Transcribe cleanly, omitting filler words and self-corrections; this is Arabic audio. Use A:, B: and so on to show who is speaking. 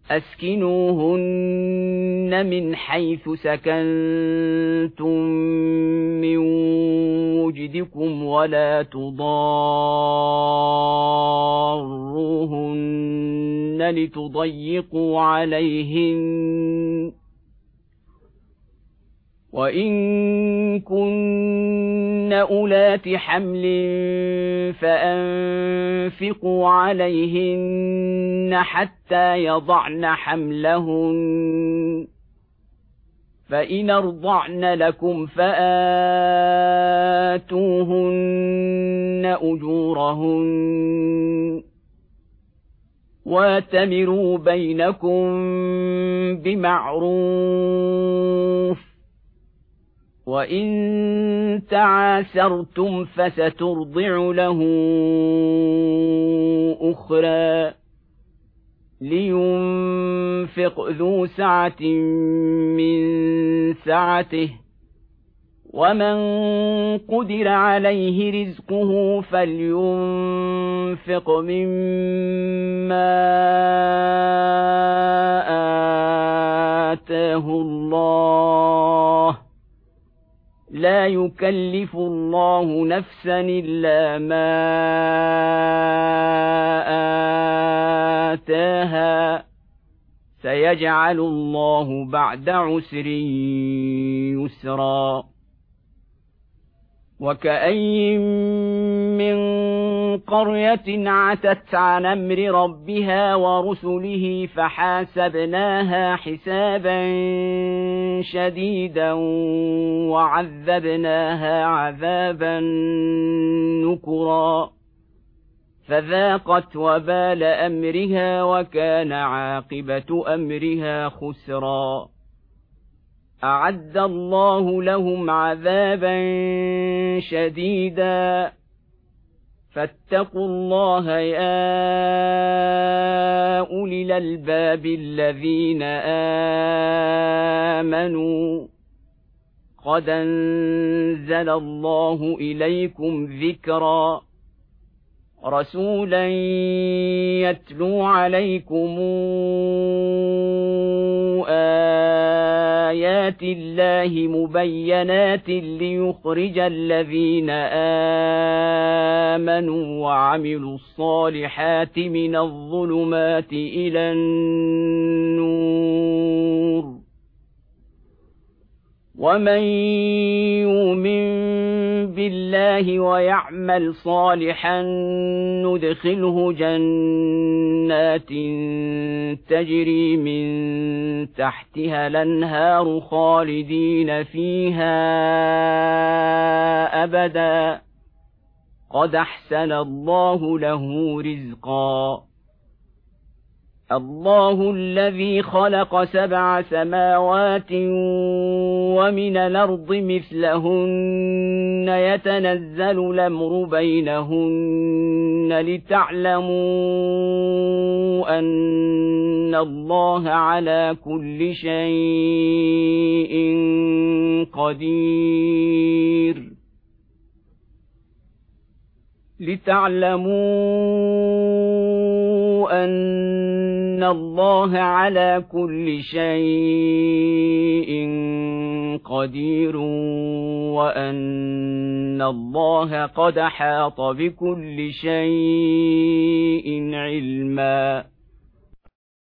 A: أسكنوهن من حيث سكنتم من وجدكم ولا تضاروهن لتضيقوا عليهن وإن كن أولات حمل فأنفقوا عليهن حتى يضعن حملهن فإن أرضعن لكم فآتوهن أجورهن واتمروا بينكم بمعروف وإن تعاسرتم فسترضع له أخرى لينفق ذو سعة من سعته ومن قدر عليه رزقه فلينفق مما آتاه الله لا يكلف الله نفسا إلا ما آتاها سيجعل الله بعد عسر يسرا وكأي من قرية عتت عن أمر ربها ورسله فحاسبناها حسابا شديدا وعذبناها عذابا نكرا فذاقت وبال أمرها وكان عاقبة أمرها خسرا أعد الله لهم عذابا شديدا فاتقوا الله يا أولي الألباب الذين آمنوا قد أنزل الله إليكم ذكرا رسولا يتلو عليكم آيات الله مبينات ليخرج الذين آمنوا وعملوا الصالحات من الظلمات إلى النور ومن يؤمن بالله ويعمل صالحا ندخله جنات تجري من تحتها الأنهار خالدين فيها أبدا قد أحسن الله له رزقا الله الذي خلق 7 سماوات ومن الأرض مثلهن يتنزل الأمر بينهن لتعلموا أن الله على كل شيء قدير لتعلموا أن الله على كل شيء قدير وأن الله قد أحاط بكل شيء علما